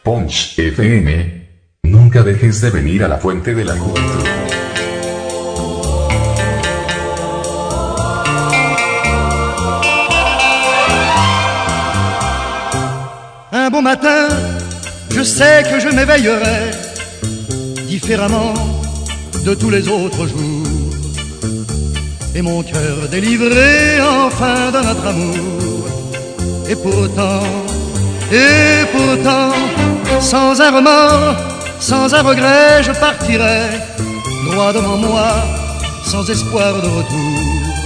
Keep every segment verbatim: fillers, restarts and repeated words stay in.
Punch F M. Nunca dejes de venir a la fuente de la juventud. Un bon matin, je sais que je m'éveillerai différemment de tous les autres jours, et mon cœur délivré enfin de notre amour. Et pourtant, et pourtant, sans un remords, sans un regret, je partirai droit devant moi, sans espoir de retour.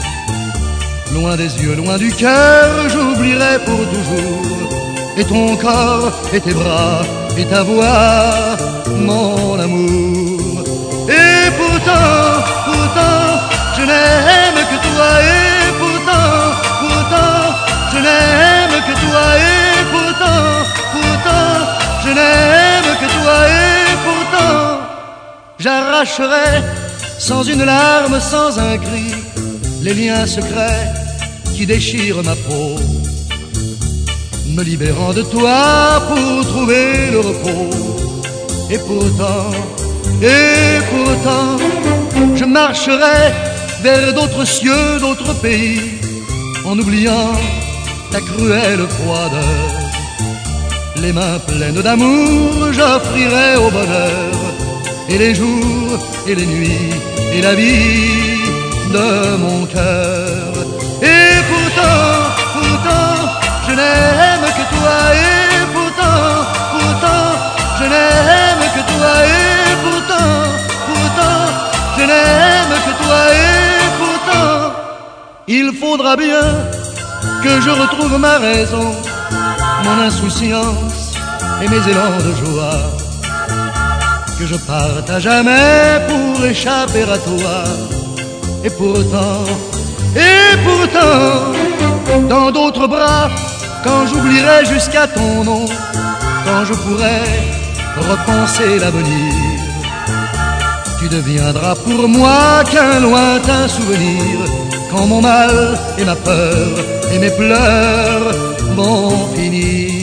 Loin des yeux, loin du cœur, j'oublierai pour toujours. Et ton corps, et tes bras, et ta voix, mon amour. Et pourtant, pourtant, je n'aime que toi. Et pourtant, pourtant, je n'aime que toi. Et pourtant, pourtant, je n'aime que toi. Et pourtant, j'arracherai sans une larme, sans un cri, les liens secrets qui déchirent ma peau, me libérant de toi pour trouver le repos. Et pourtant, et pourtant, je marcherai vers d'autres cieux, d'autres pays, en oubliant ta cruelle froideur. Les mains pleines d'amour, j'offrirai au bonheur, et les jours, et les nuits, et la vie de mon cœur. Et pourtant, pourtant, je n'aime que toi. Et pourtant, pourtant, je n'aime que toi. Et pourtant, pourtant, je n'aime que toi. Et pourtant, il faudra bien que je retrouve ma raison, mon insouciance et mes élans de joie, que je parte à jamais pour échapper à toi. Et pourtant, et pourtant, dans d'autres bras, quand j'oublierai jusqu'à ton nom, quand je pourrai repenser l'avenir, tu deviendras pour moi qu'un lointain souvenir, quand mon mal et ma peur et mes pleurs vont finir.